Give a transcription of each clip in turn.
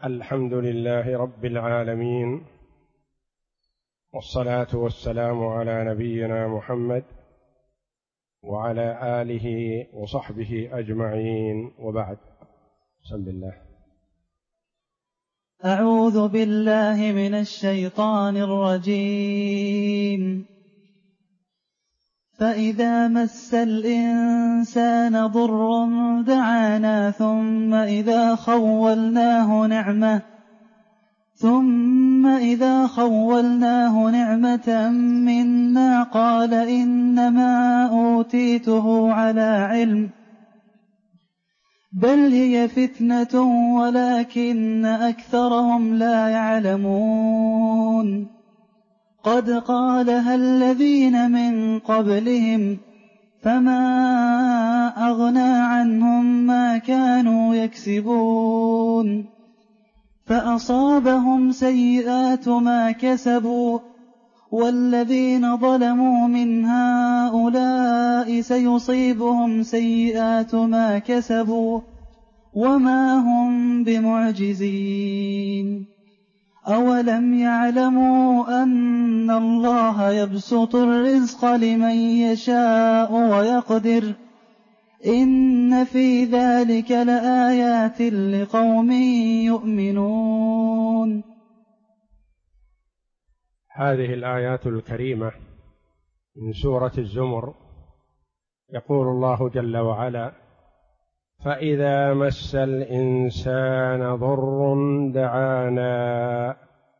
الحمد لله رب العالمين، والصلاة والسلام على نبينا محمد وعلى آله وصحبه أجمعين، وبعد. بسم الله. أعوذ بالله من الشيطان الرجيم. فإذا مس الإنسان ضر دعانا ثم إذا خولناه نعمة منا قال إنما أوتيته على علم بل هي فتنة ولكن أكثرهم لا يعلمون. قد قالها الذين من قبلهم فما أغنى عنهم ما كانوا يكسبون فأصابهم سيئات ما كسبوا والذين ظلموا من هؤلاء سيصيبهم سيئات ما كسبوا وما هم بمعجزين. أولم يعلموا أن الله يبسط الرزق لمن يشاء ويقدر إن في ذلك لآيات لقوم يؤمنون. هذه الآيات الكريمة من سورة الزمر يقول الله جل وعلا: فإذا مس الإنسان ضر دعانا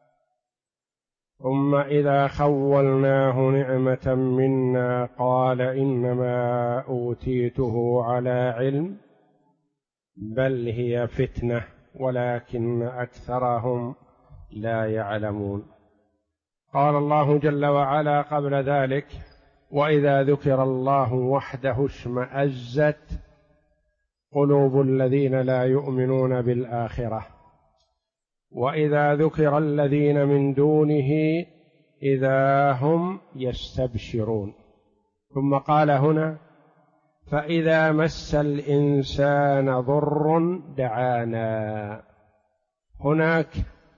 ثم إذا خولناه نعمة منا قال إنما أوتيته على علم بل هي فتنة ولكن أكثرهم لا يعلمون. قال الله جل وعلا قبل ذلك: وإذا ذكر الله وحده اشمأزت قلوب الذين لا يؤمنون بالآخرة وإذا ذكر الذين من دونه إذا هم يستبشرون. ثم قال هنا: فإذا مس الإنسان ضر دعانا. هناك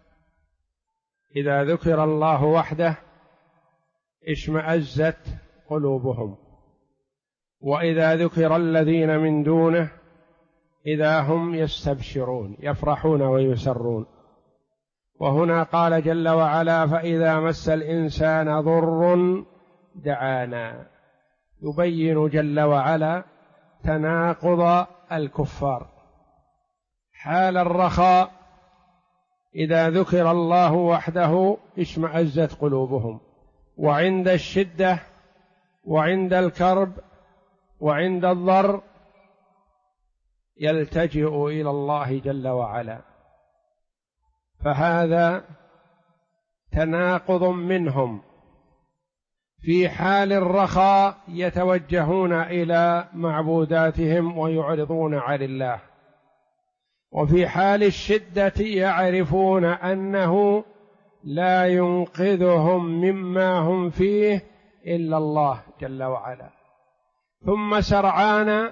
إذا ذكر الله وحده اشمأزت قلوبهم، وإذا ذكر الذين من دونه إذا هم يستبشرون يفرحون ويسرون. وهنا قال جل وعلا: فإذا مس الإنسان ضر دعانا، يبين جل وعلا تناقض الكفار. حال الرخاء إذا ذكر الله وحده اشمأزت قلوبهم، وعند الشدة وعند الكرب وعند الضر يلتجئ إلى الله جل وعلا. فهذا تناقض منهم. في حال الرخاء يتوجهون إلى معبوداتهم ويعرضون عن الله، وفي حال الشدة يعرفون أنه لا ينقذهم مما هم فيه إلا الله جل وعلا. ثم سرعان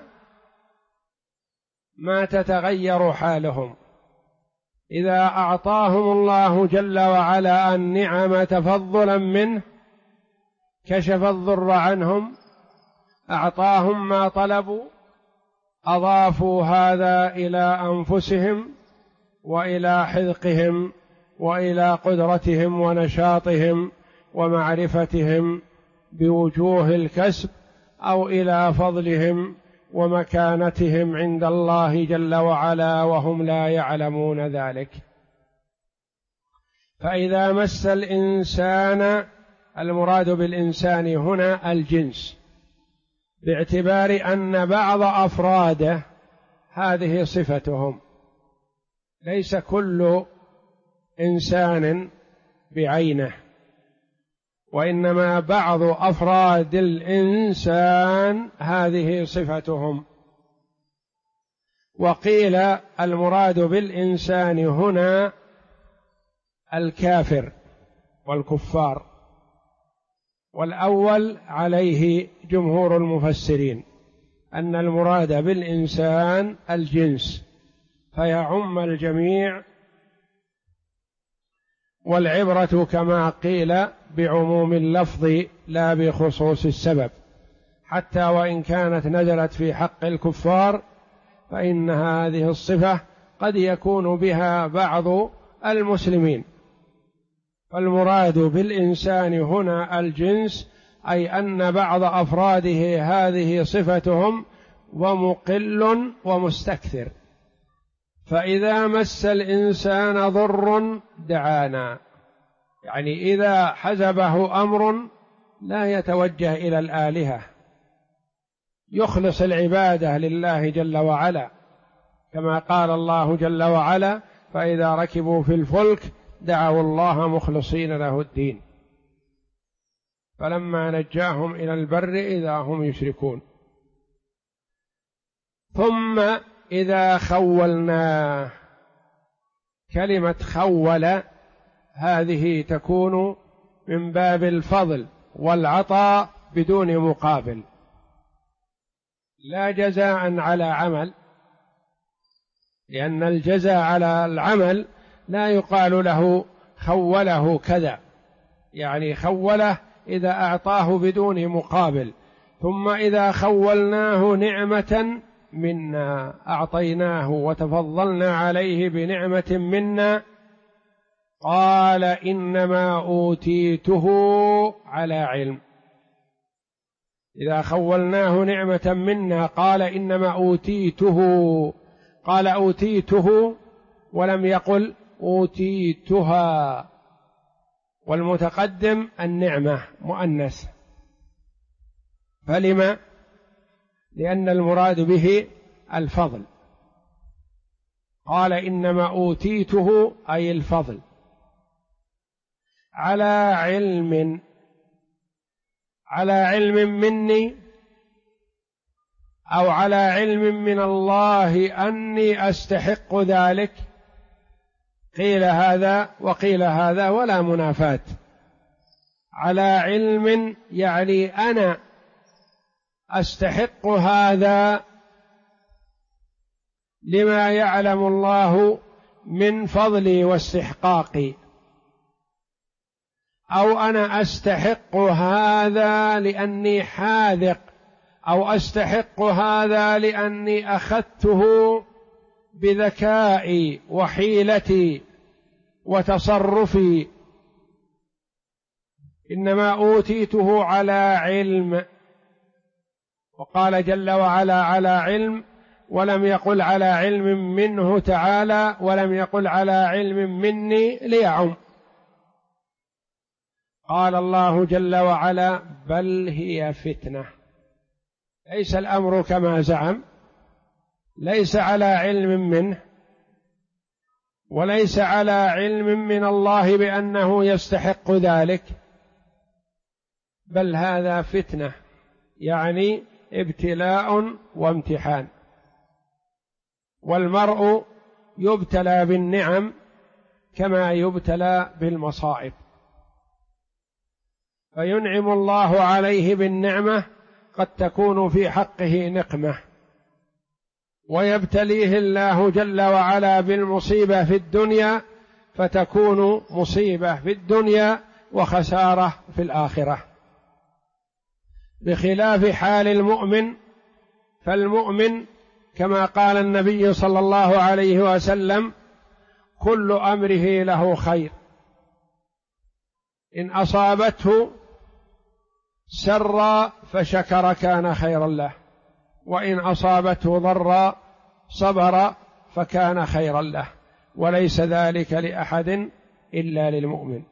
ما تتغير حالهم. إذا أعطاهم الله جل وعلا النعمة تفضلا منه كشف الضر عنهم، أعطاهم ما طلبوا، أضافوا هذا إلى أنفسهم وإلى حذقهم وإلى قدرتهم ونشاطهم ومعرفتهم بوجوه الكسب، أو إلى فضلهم ومكانتهم عند الله جل وعلا وهم لا يعلمون ذلك. فإذا مس الإنسان، المراد بالإنسان هنا الجنس، باعتبار أن بعض أفراده هذه صفتهم، ليس كل إنسان بعينه، وإنما بعض أفراد الإنسان هذه صفتهم. وقيل المراد بالإنسان هنا الكافر والكفار، والأول عليه جمهور المفسرين، أن المراد بالإنسان الجنس، فيعم الجميع والعبرة كما قيل بعموم اللفظ لا بخصوص السبب، حتى وإن كانت نزلت في حق الكفار فإن هذه الصفة قد يكون بها بعض المسلمين. فالمراد بالإنسان هنا الجنس، أي أن بعض أفراده هذه صفتهم ومقل ومستكثر. فإذا مس الإنسان ضر دعانا، يعني إذا حزبه أمر لا يتوجه إلى الآلهة، يخلص العبادة لله جل وعلا، كما قال الله جل وعلا: فإذا ركبوا في الفلك دعوا الله مخلصين له الدين فلما نجاهم إلى البر إذا هم يشركون. ثم إذا خولناه، كلمة خول هذه تكون من باب الفضل والعطاء بدون مقابل، لا جزاء على عمل، لأن الجزاء على العمل لا يقال له خوله كذا، يعني خوله إذا أعطاه بدون مقابل. ثم إذا خولناه نعمة منا، أعطيناه وتفضلنا عليه بنعمة منا، قال إنما أوتيته على علم. إذا خولناه نعمة منا قال إنما أوتيته، قال أوتيته ولم يقل أوتيتها، والمتقدم النعمة مؤنث. فلما؟ لأن المراد به الفضل. قال إنما أوتيته أي الفضل على علم، على علم مني أو على علم من الله أني أستحق ذلك. قيل هذا وقيل هذا ولا منافاة. على علم يعني أنا أستحق هذا لما يعلم الله من فضلي واستحقاقي، أو أنا أستحق هذا لأني حاذق، أو أستحق هذا لأني أخذته بذكائي وحيلتي وتصرفي. إنما أوتيته على علم، وقال جل وعلا على علم، ولم يقل على علم منه تعالى، ولم يقل على علم مني ليعم. قال الله جل وعلا: بل هي فتنة. ليس الأمر كما زعم، ليس على علم منه، وليس على علم من الله بأنه يستحق ذلك، بل هذا فتنة، يعني ابتلاء وامتحان. والمرء يبتلى بالنعم كما يبتلى بالمصائب، فينعم الله عليه بالنعمة قد تكون في حقه نقمة، ويبتليه الله جل وعلا بالمصيبة في الدنيا فتكون مصيبة في الدنيا وخسارة في الآخرة، بخلاف حال المؤمن. فالمؤمن كما قال النبي صلى الله عليه وسلم: كل أمره له خير، إن أصابته سرا فشكر كان خيرا له، وإن أصابته ضرا صبر فكان خيرا له، وليس ذلك لأحد إلا للمؤمن.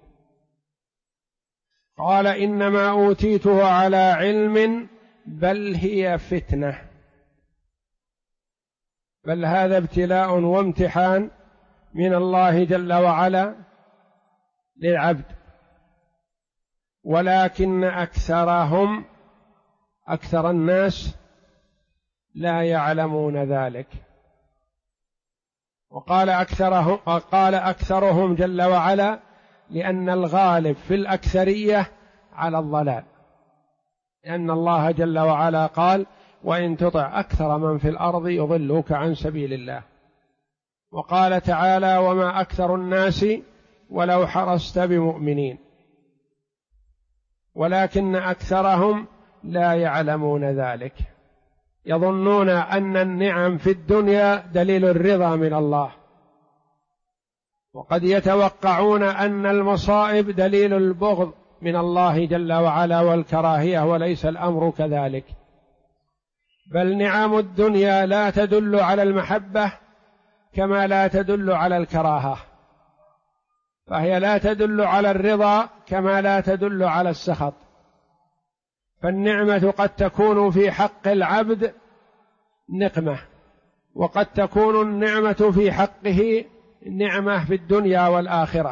قال: إنما أوتيته على علم بل هي فتنة، بل هذا ابتلاء وامتحان من الله جل وعلا للعبد، ولكن أكثر الناس لا يعلمون ذلك. وقال أكثرهم جل وعلا لأن الغالب في الأكثرية على الضلال، لأن الله جل وعلا قال: وإن تطع أكثر من في الأرض يضلوك عن سبيل الله. وقال تعالى: وما أكثر الناس ولو حرصت بمؤمنين، ولكن أكثرهم لا يعلمون ذلك، يظنون أن النعم في الدنيا دليل الرضا من الله، وقد يتوقعون أن المصائب دليل البغض من الله جل وعلا والكراهية، وليس الأمر كذلك، بل نعم الدنيا لا تدل على المحبة كما لا تدل على الكراهة، فهي لا تدل على الرضا كما لا تدل على السخط. فالنعمة قد تكون في حق العبد نقمة، وقد تكون النعمة في حقه نعمة في الدنيا والآخرة،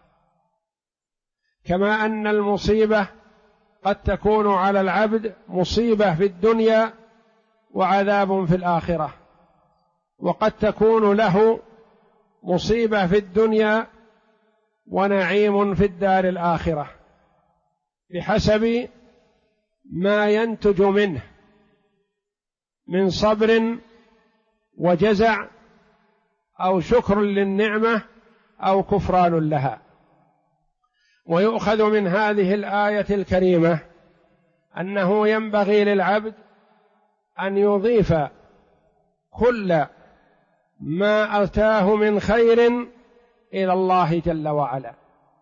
كما أن المصيبة قد تكون على العبد مصيبة في الدنيا وعذاب في الآخرة، وقد تكون له مصيبة في الدنيا ونعيم في الدار الآخرة، بحسب ما ينتج منه من صبر وجزع أو شكر للنعمة أو كفران لها. ويؤخذ من هذه الآية الكريمة أنه ينبغي للعبد أن يضيف كل ما أتاه من خير إلى الله جل وعلا،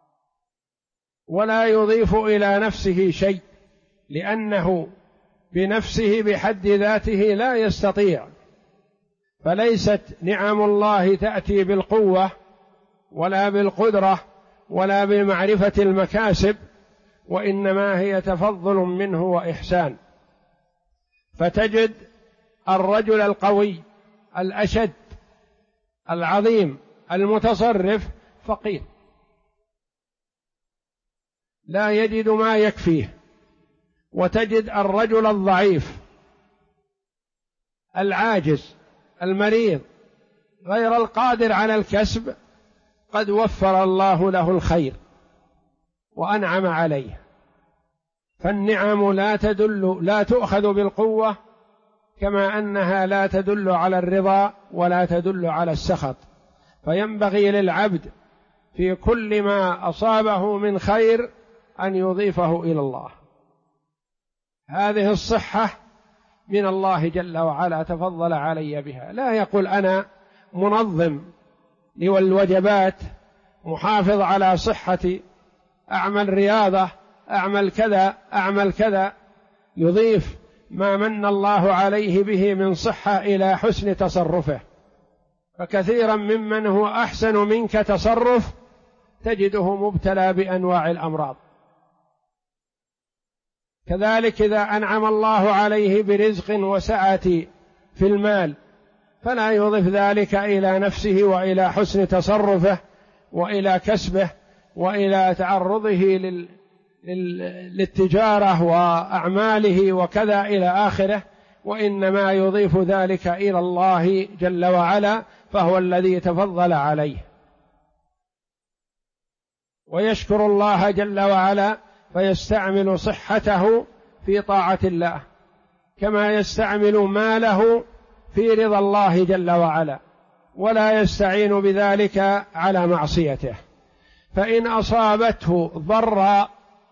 ولا يضيف إلى نفسه شيء، لأنه بنفسه بحد ذاته لا يستطيع، فليست نعم الله تأتي بالقوة ولا بالقدرة ولا بمعرفة المكاسب، وإنما هي تفضل منه وإحسان. فتجد الرجل القوي الأشد العظيم المتصرف فقير، لا يجد ما يكفيه، وتجد الرجل الضعيف العاجز المريض غير القادر على الكسب قد وفر الله له الخير وأنعم عليه. فالنعم لا تؤخذ بالقوة، كما أنها لا تدل على الرضا ولا تدل على السخط. فينبغي للعبد في كل ما أصابه من خير أن يضيفه إلى الله. هذه الصحة من الله جل وعلا تفضل علي بها، لا يقول أنا منظم للوجبات، محافظ على صحتي، أعمل رياضة، أعمل كذا أعمل كذا، يضيف ما من الله عليه به من صحة إلى حسن تصرفه. فكثيرا ممن هو أحسن منك تصرف تجده مبتلى بأنواع الأمراض. كذلك إذا أنعم الله عليه برزق وسعة في المال فلا يضف ذلك إلى نفسه وإلى حسن تصرفه وإلى كسبه وإلى تعرضه للتجارة وأعماله وكذا إلى آخره، وإنما يضيف ذلك إلى الله جل وعلا، فهو الذي تفضل عليه. ويشكر الله جل وعلا فيستعمل صحته في طاعة الله، كما يستعمل ماله في رضا الله جل وعلا، ولا يستعين بذلك على معصيته. فإن أصابته ضرا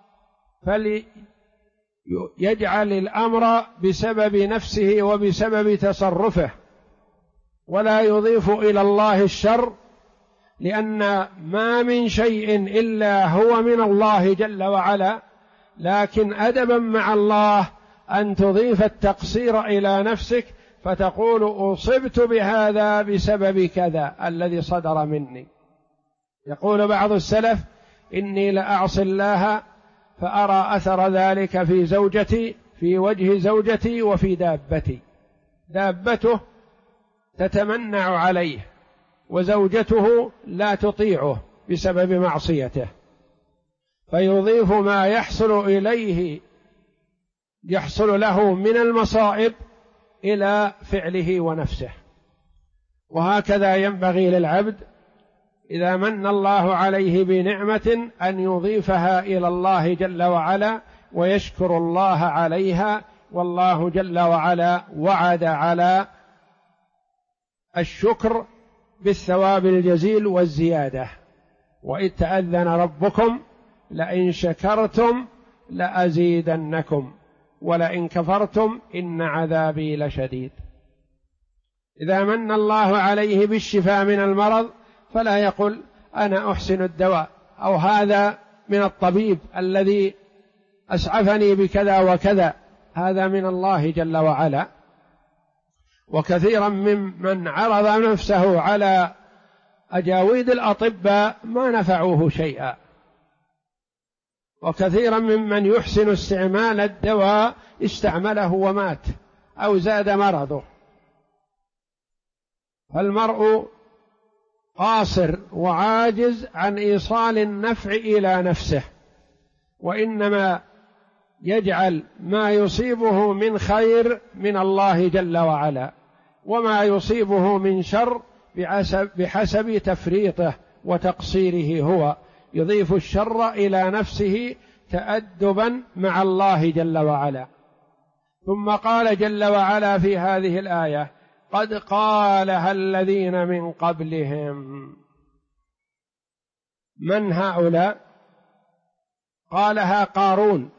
فليجعل الأمر بسبب نفسه وبسبب تصرفه، ولا يضيف إلى الله الشر، لأن ما من شيء إلا هو من الله جل وعلا. لكن أدبا مع الله أن تضيف التقصير إلى نفسك فتقول أصبت بهذا بسبب كذا الذي صدر مني. يقول بعض السلف إني لأعصي الله فأرى أثر ذلك في زوجتي، في وجه زوجتي وفي دابتي. دابته تتمنع عليه وزوجته لا تطيعه بسبب معصيته، فيضيف ما يحصل له من المصائب إلى فعله ونفسه. وهكذا ينبغي للعبد إذا من الله عليه بنعمة أن يضيفها إلى الله جل وعلا ويشكر الله عليها. والله جل وعلا وعد على الشكر بالثواب الجزيل والزيادة، وإذ تأذن ربكم لئن شكرتم لأزيدنكم ولئن كفرتم إن عذابي لشديد. إذا من الله عليه بالشفاء من المرض فلا يقل أنا أحسن الدواء، أو هذا من الطبيب الذي أسعفني بكذا وكذا، هذا من الله جل وعلا. وكثيرا ممن عرض نفسه على أجاويد الأطباء ما نفعوه شيئا، وكثيرا ممن يحسن استعمال الدواء استعمله ومات أو زاد مرضه. فالمرء قاصر وعاجز عن إيصال النفع إلى نفسه، وإنما يجعل ما يصيبه من خير من الله جل وعلا، وما يصيبه من شر بحسب تفريطه وتقصيره، هو يضيف الشر إلى نفسه تأدبا مع الله جل وعلا. ثم قال جل وعلا في هذه الآية: قد قالها الذين من قبلهم. من هؤلاء؟ قالها قارون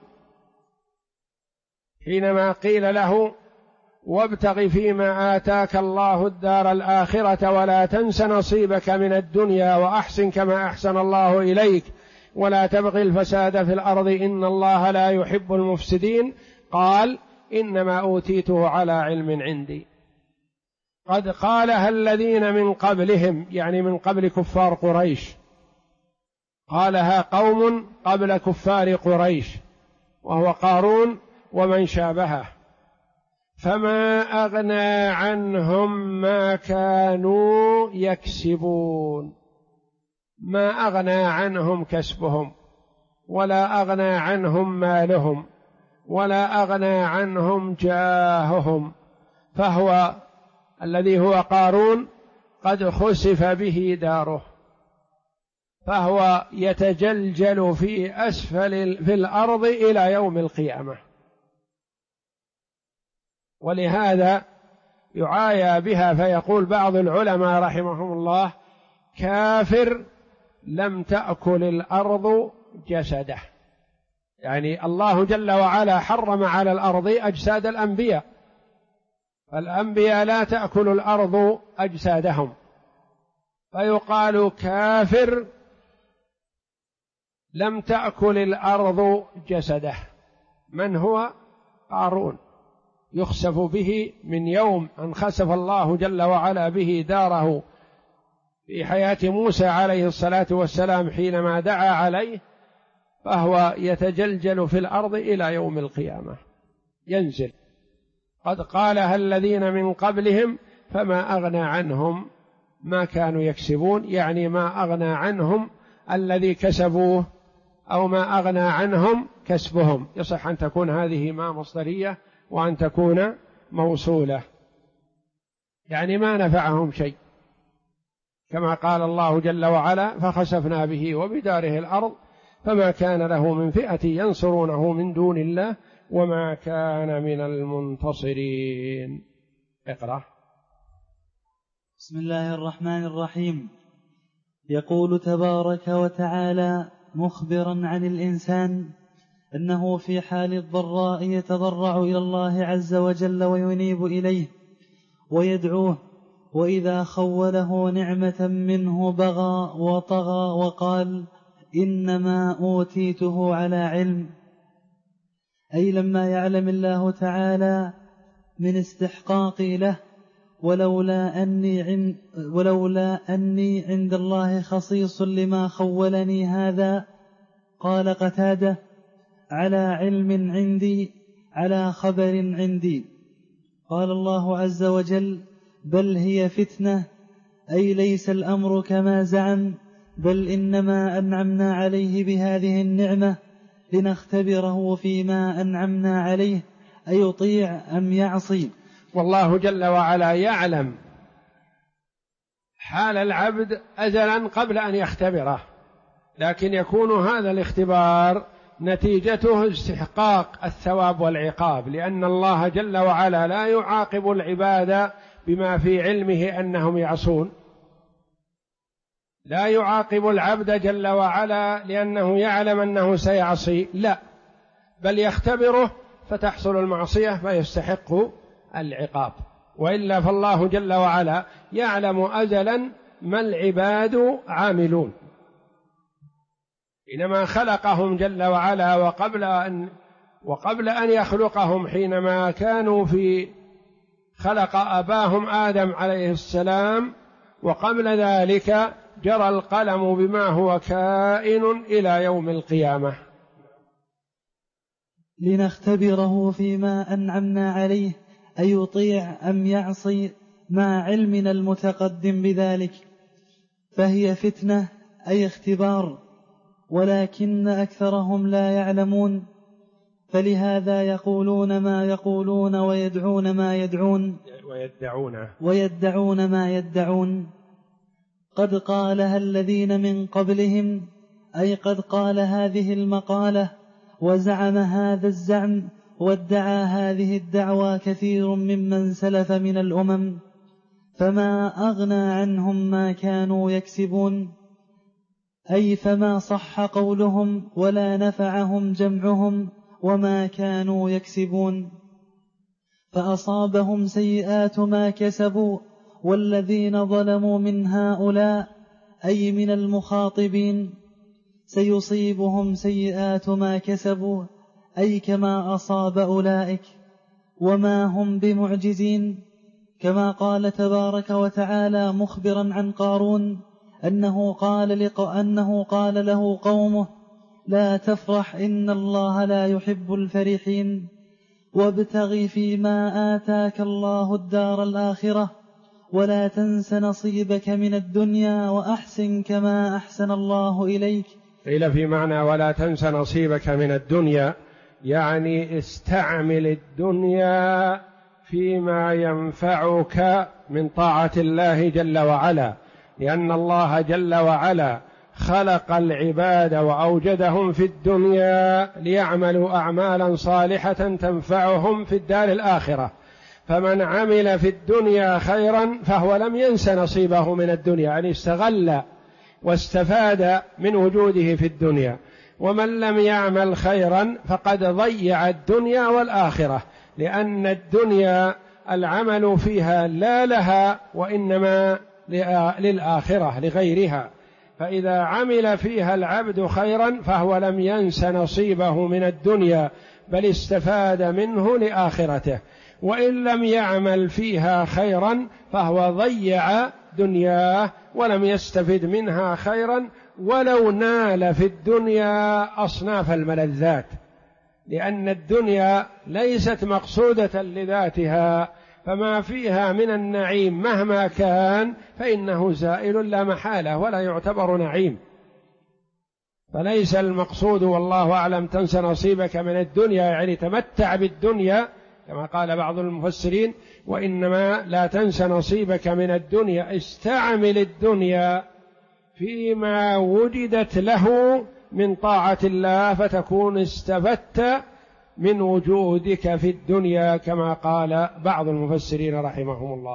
حينما قيل له: وابتغ فيما آتاك الله الدار الآخرة ولا تنس نصيبك من الدنيا وأحسن كما أحسن الله إليك ولا تبغ الفساد في الأرض إن الله لا يحب المفسدين. قال: إنما أوتيته على علم عندي. قد قالها الذين من قبلهم، يعني من قبل كفار قريش، قالها قوم قبل كفار قريش وهو قارون ومن شابهه، فما أغنى عنهم ما كانوا يكسبون. ما أغنى عنهم كسبهم، ولا أغنى عنهم مالهم، ولا أغنى عنهم جاههم. فهو الذي هو قارون قد خسف به داره، فهو يتجلجل في أسفل في الأرض إلى يوم القيامة. ولهذا يعايى بها، فيقول بعض العلماء رحمهم الله: كافر لم تأكل الأرض جسده. يعني الله جل وعلا حرم على الأرض أجساد الأنبياء، فالأنبياء لا تأكل الأرض أجسادهم، فيقال كافر لم تأكل الأرض جسده. من هو؟ قارون، يخسف به من يوم أن خسف الله جل وعلا به داره في حياة موسى عليه الصلاة والسلام حينما دعا عليه، فهو يتجلجل في الأرض إلى يوم القيامة ينزل. قد قالها الذين من قبلهم فما أغنى عنهم ما كانوا يكسبون، يعني ما أغنى عنهم الذي كسبوه، أو ما أغنى عنهم كسبهم. يصح أن تكون هذه ما مصدرية وأن تكون موصولة، يعني ما نفعهم شيء، كما قال الله جل وعلا: فخسفنا به وبداره الأرض فما كان له من فئة ينصرونه من دون الله وما كان من المنتصرين. اقرأ. بسم الله الرحمن الرحيم. يقول تبارك وتعالى مخبرا عن الإنسان أنه في حال الضراء يتضرع إلى الله عز وجل وينيب إليه ويدعوه، وإذا خوله نعمة منه بغى وطغى وقال: إنما أوتيته على علم، أي لما يعلم الله تعالى من استحقاقي له، ولولا أني عند الله خصيص لما خولني هذا. قال قتادة: على علم عندي، على خبر عندي. قال الله عز وجل: بل هي فتنة، أي ليس الأمر كما زعم، بل إنما أنعمنا عليه بهذه النعمة لنختبره فيما أنعمنا عليه أيطيع أم يعصي. والله جل وعلا يعلم حال العبد أزلا قبل أن يختبره، لكن يكون هذا الاختبار نتيجته استحقاق الثواب والعقاب، لأن الله جل وعلا لا يعاقب العباد بما في علمه أنهم يعصون، لا يعاقب العبد جل وعلا لأنه يعلم أنه سيعصي، لا، بل يختبره فتحصل المعصية فيستحق العقاب، وإلا فالله جل وعلا يعلم أزلا ما العباد عاملون، حينما خلقهم جل وعلا وقبل أن يخلقهم، حينما كانوا في خلق أباهم آدم عليه السلام، وقبل ذلك جرى القلم بما هو كائن إلى يوم القيامة. لنختبره فيما أنعمنا عليه أيطيع أم يعصي مع علمنا المتقدم بذلك، فهي فتنة أي اختبار، ولكن أكثرهم لا يعلمون، فلهذا يقولون ما يقولون ويدعون ما يدعون. قد قالها الذين من قبلهم، أي قد قال هذه المقالة وزعم هذا الزعم وادعى هذه الدعوى كثير ممن سلف من الأمم، فما أغنى عنهم ما كانوا يكسبون، أي فما صح قولهم ولا نفعهم جمعهم وما كانوا يكسبون، فأصابهم سيئات ما كسبوا، والذين ظلموا من هؤلاء أي من المخاطبين سيصيبهم سيئات ما كسبوا، أي كما أصاب أولئك، وما هم بمعجزين، كما قال تبارك وتعالى مخبرا عن قارون أنه قال له قومه لا تفرح إن الله لا يحب الفرحين، وابتغ فيما آتاك الله الدار الآخرة ولا تنس نصيبك من الدنيا وأحسن كما أحسن الله إليك. قيل في معنى ولا تنس نصيبك من الدنيا، يعني استعمل الدنيا فيما ينفعك من طاعة الله جل وعلا، لأن الله جل وعلا خلق العباد وأوجدهم في الدنيا ليعملوا أعمالا صالحة تنفعهم في الدار الآخرة، فمن عمل في الدنيا خيرا فهو لم ينس نصيبه من الدنيا، يعني استغل واستفاد من وجوده في الدنيا، ومن لم يعمل خيرا فقد ضيع الدنيا والآخرة، لأن الدنيا العمل فيها لا لها وإنما للآخرة لغيرها، فإذا عمل فيها العبد خيرا فهو لم ينس نصيبه من الدنيا بل استفاد منه لآخرته، وإن لم يعمل فيها خيرا فهو ضيع دنياه ولم يستفد منها خيرا، ولو نال في الدنيا أصناف الملذات، لأن الدنيا ليست مقصودة لذاتها، فما فيها من النعيم مهما كان فإنه زائل لا محالة ولا يعتبر نعيم، فليس المقصود والله أعلم تنس نصيبك من الدنيا يعني تمتع بالدنيا كما قال بعض المفسرين، وإنما لا تنس نصيبك من الدنيا، استعمل الدنيا فيما وجدت له من طاعة الله فتكون استفدت من وجودك في الدنيا كما قال بعض المفسرين رحمهم الله.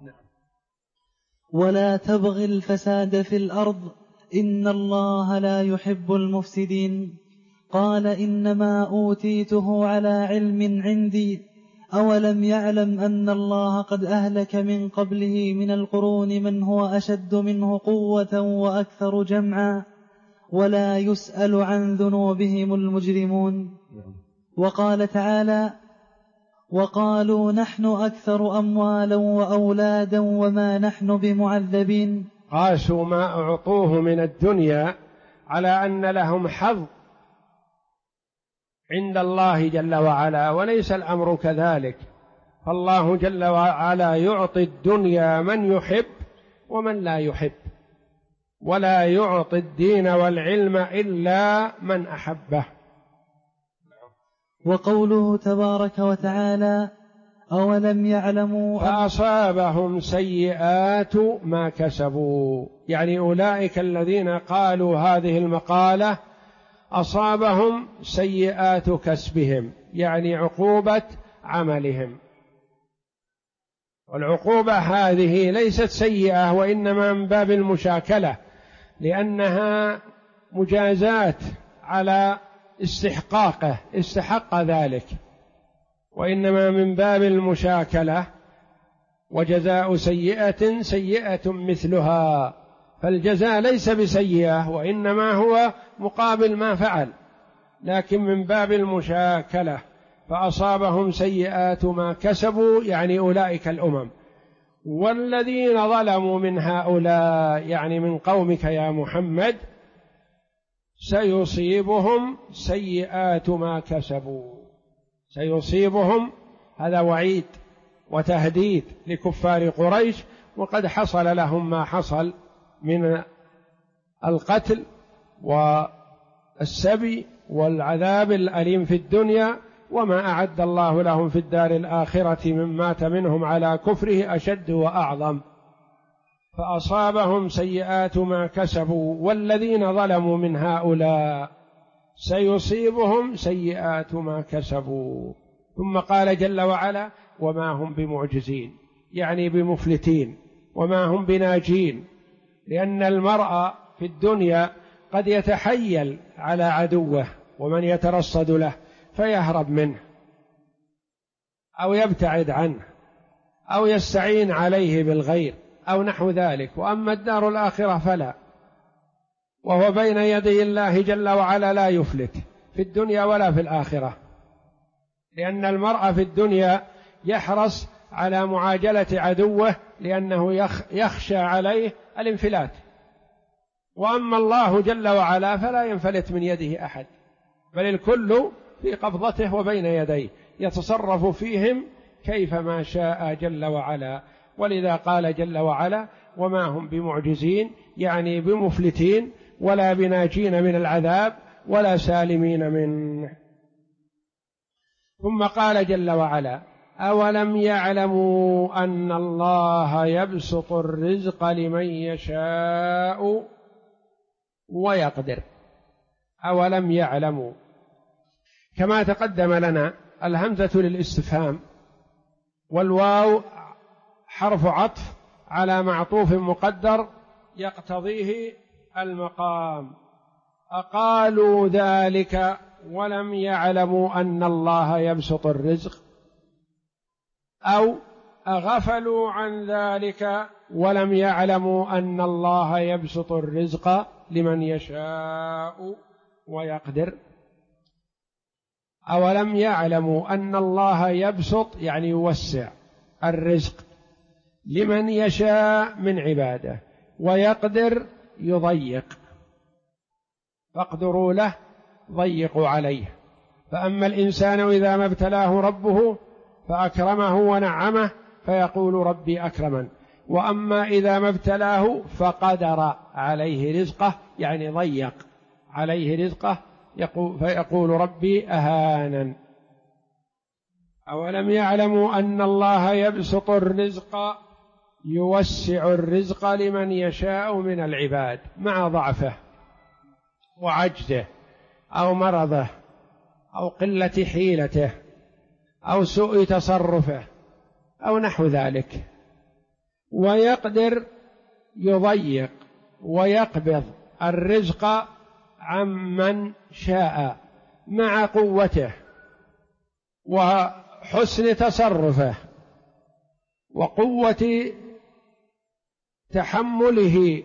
ولا تبغ الفساد في الأرض إن الله لا يحب المفسدين. قال إنما أوتيته على علم عندي أولم يعلم أن الله قد أهلك من قبله من القرون من هو أشد منه قوة وأكثر جمعا ولا يسأل عن ذنوبهم المجرمون. وقال تعالى وقالوا نحن أكثر أموالا وأولادا وما نحن بمعذبين. قاسوا ما أعطوه من الدنيا على أن لهم حظ عند الله جل وعلا، وليس الأمر كذلك، فالله جل وعلا يعطي الدنيا من يحب ومن لا يحب، ولا يعطي الدين والعلم إلا من أحبه. وقوله تبارك وتعالى أولم يعلموا فأصابهم سيئات ما كسبوا، يعني أولئك الذين قالوا هذه المقالة أصابهم سيئات كسبهم، يعني عقوبة عملهم، والعقوبة هذه ليست سيئة وإنما من باب المشاكلة، لأنها مجازات على استحقاقه، استحق ذلك، وإنما من باب المشاكلة، وجزاء سيئة سيئة مثلها، فالجزاء ليس بسيئة وإنما هو مقابل ما فعل، لكن من باب المشاكلة، فأصابهم سيئات ما كسبوا يعني أولئك الأمم، والذين ظلموا من هؤلاء يعني من قومك يا محمد سيصيبهم سيئات ما كسبوا. سيصيبهم هذا وعيد وتهديد لكفار قريش، وقد حصل لهم ما حصل من القتل والسبي والعذاب الأليم في الدنيا، وما أعد الله لهم في الدار الآخرة من مات منهم على كفره أشد وأعظم. فأصابهم سيئات ما كسبوا والذين ظلموا من هؤلاء سيصيبهم سيئات ما كسبوا. ثم قال جل وعلا وما هم بمعجزين، يعني بمفلتين، وما هم بناجين، لأن المرء في الدنيا قد يتحيل على عدوه ومن يترصد له فيهرب منه أو يبتعد عنه أو يستعين عليه بالغير أو نحو ذلك، وأما الدار الآخرة فلا، وهو بين يدي الله جل وعلا لا يفلت في الدنيا ولا في الآخرة، لأن المرء في الدنيا يحرص على معاجلة عدوه لأنه يخشى عليه الانفلات، وأما الله جل وعلا فلا ينفلت من يده أحد، بل الكل في قبضته وبين يديه يتصرف فيهم كيفما شاء جل وعلا. ولذا قال جل وعلا وما هم بمعجزين، يعني بمفلتين ولا بناجين من العذاب ولا سالمين منه. ثم قال جل وعلا أولم يعلموا أن الله يبسط الرزق لمن يشاء ويقدر. أولم يعلموا كما تقدم لنا الهمزة للاستفهام، والواو حرف عطف على معطوف مقدر يقتضيه المقام. أقالوا ذلك ولم يعلموا أن الله يبسط الرزق، أو أغفلوا عن ذلك ولم يعلموا أن الله يبسط الرزق لمن يشاء ويقدر. أولم يعلموا أن الله يبسط يعني يوسع الرزق لمن يشاء من عباده، ويقدر يضيق، فاقدروا له ضيقوا عليه. فأما الإنسان إذا ما ابتلاه ربه فأكرمه ونعمه فيقول ربي أكرمن، وأما إذا ما ابتلاه فقدر عليه رزقه يعني ضيق عليه رزقه فيقول ربي أهانن. أولم يعلموا أن الله يبسط الرزق يوسع الرزق لمن يشاء من العباد مع ضعفه وعجزه أو مرضه أو قلة حيلته أو سوء تصرفه أو نحو ذلك، ويقدر يضيق ويقبض الرزق عمن شاء مع قوته وحسن تصرفه وقوة تحمله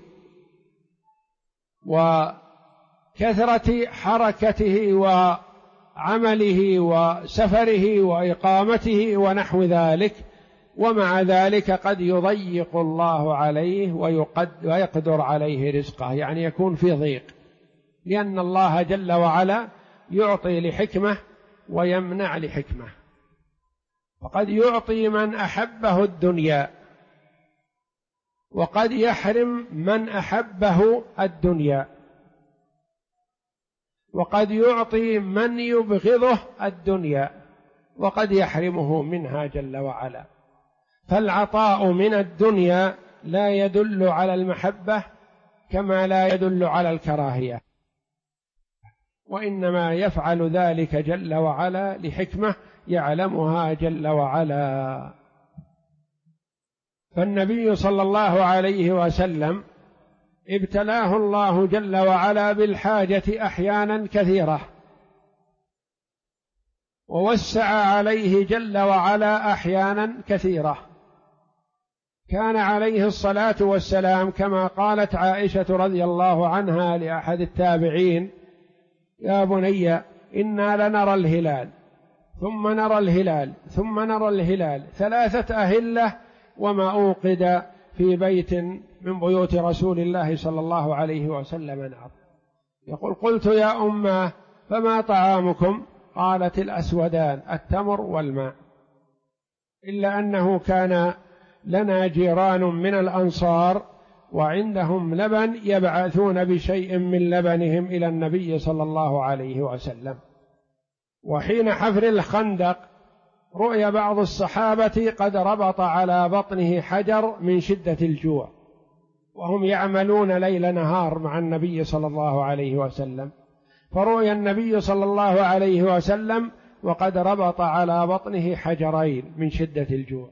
وكثرة حركته وعمله وسفره وإقامته ونحو ذلك، ومع ذلك قد يضيق الله عليه ويقدر عليه رزقه، يعني يكون في ضيق، لأن الله جل وعلا يعطي لحكمة ويمنع لحكمة. وقد يعطي من أحبه الدنيا، وقد يحرم من أحبه الدنيا، وقد يعطي من يبغضه الدنيا، وقد يحرمه منها جل وعلا. فالعطاء من الدنيا لا يدل على المحبة كما لا يدل على الكراهية، وإنما يفعل ذلك جل وعلا لحكمة يعلمها جل وعلا. فالنبي صلى الله عليه وسلم ابتلاه الله جل وعلا بالحاجة أحيانا كثيرة، ووسع عليه جل وعلا أحيانا كثيرة. كان عليه الصلاة والسلام كما قالت عائشة رضي الله عنها لأحد التابعين: يا بني إنا لنرى الهلال ثم نرى الهلال ثم نرى الهلال 3 أهلة وما أوقد في بيت من بيوت رسول الله صلى الله عليه وسلم نار. يقول: قلت يا أمه فما طعامكم؟ قالت: الأسودان، التمر والماء. إلا أنه كان لنا جيران من الأنصار وعندهم لبن يبعثون بشيء من لبنهم إلى النبي صلى الله عليه وسلم. وحين حفر الخندق رؤي بعض الصحابة قد ربط على بطنه حجر من شدة الجوع، وهم يعملون ليل نهار مع النبي صلى الله عليه وسلم، فرؤي النبي صلى الله عليه وسلم وقد ربط على بطنه حجرين من شدة الجوع.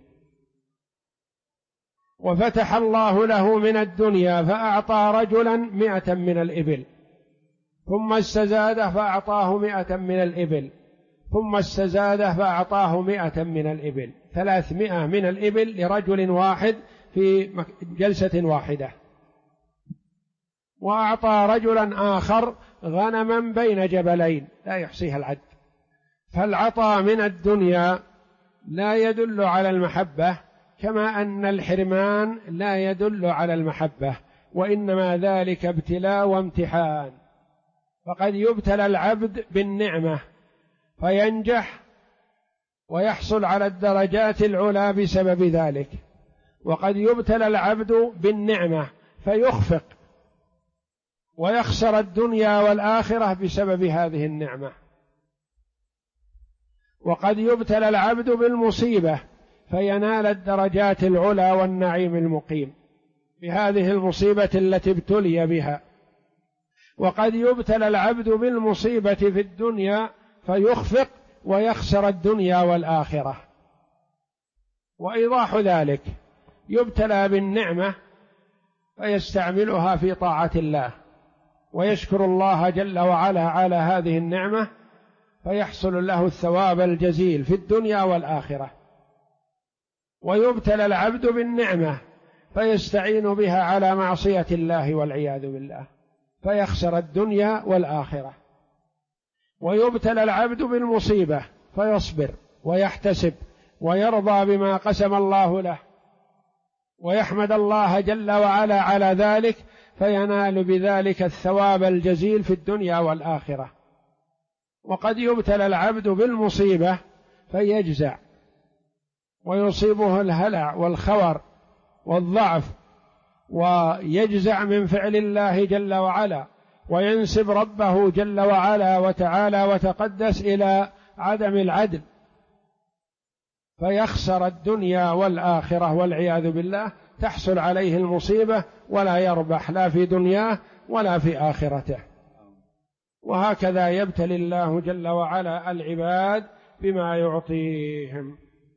وفتح الله له من الدنيا فأعطى رجلا 100 من الإبل، ثم استزاده فأعطاه 100 من الإبل، ثم استزاده فأعطاه 100 من الإبل، 300 من الإبل لرجل واحد في جلسة واحدة. وأعطى رجلا آخر غنما بين جبلين لا يحصيها العد. فالعطاء من الدنيا لا يدل على المحبة، كما أن الحرمان لا يدل على المحبة، وإنما ذلك ابتلاء وامتحان. فقد يبتلى العبد بالنعمة فينجح ويحصل على الدرجات العلى بسبب ذلك، وقد يبتلى العبد بالنعمة فيخفق ويخسر الدنيا والآخرة بسبب هذه النعمة. وقد يبتلى العبد بالمصيبة فينال الدرجات العلى والنعيم المقيم بهذه المصيبة التي ابتلي بها. وقد يبتلى العبد بالمصيبة في الدنيا فيخفق ويخسر الدنيا والآخرة. وإيضاح ذلك: يبتلى بالنعمة فيستعملها في طاعة الله ويشكر الله جل وعلا على هذه النعمة فيحصل له الثواب الجزيل في الدنيا والآخرة. ويبتلى العبد بالنعمة فيستعين بها على معصية الله والعياذ بالله فيخسر الدنيا والآخرة. ويبتلى العبد بالمصيبة فيصبر ويحتسب ويرضى بما قسم الله له ويحمد الله جل وعلا على ذلك فينال بذلك الثواب الجزيل في الدنيا والآخرة. وقد يبتلى العبد بالمصيبة فيجزع ويصيبه الهلع والخور والضعف ويجزع من فعل الله جل وعلا وينسب ربه جل وعلا وتعالى وتقدس إلى عدم العدل فيخسر الدنيا والآخرة والعياذ بالله. تحصل عليه المصيبة ولا يربح لا في دنياه ولا في آخرته. وهكذا يبتلي الله جل وعلا العباد بما يعطيهم.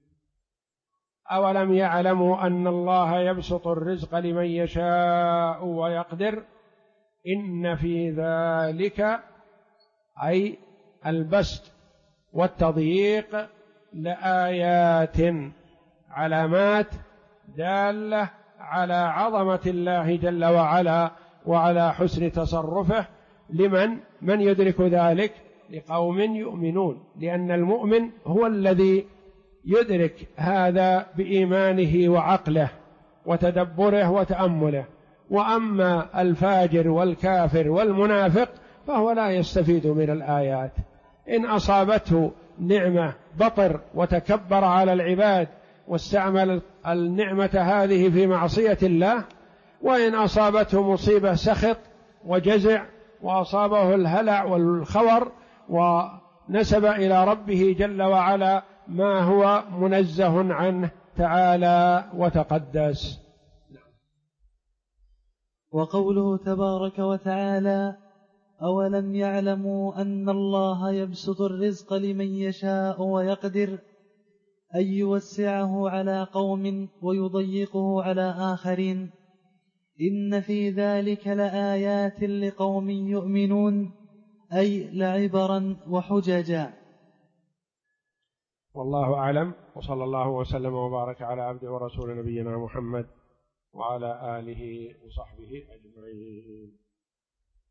أولم يعلموا أن الله يبسط الرزق لمن يشاء ويقدر إن في ذلك أي البسط والتضييق لآيات علامات دالة على عظمة الله جل وعلا وعلى حسن تصرفه من يدرك ذلك؟ لقوم يؤمنون، لأن المؤمن هو الذي يدرك هذا بإيمانه وعقله وتدبره وتأمله. وأما الفاجر والكافر والمنافق فهو لا يستفيد من الآيات. إن أصابته نعمة بطر وتكبر على العباد واستعمل النعمة هذه في معصية الله، وإن أصابته مصيبة سخط وجزع وأصابه الهلع والخور ونسب إلى ربه جل وعلا ما هو منزه عنه تعالى وتقدس. وقوله تبارك وتعالى: أولم يعلموا أن الله يبسط الرزق لمن يشاء ويقدر، أن يوسعه على قوم ويضيقه على آخرين، إن في ذلك لآيات لقوم يؤمنون، أي لعبرا وحججا. والله أعلم، وصلى الله وسلم وبارك على عبده ورسول نبينا محمد وعلى آله وصحبه أجمعين.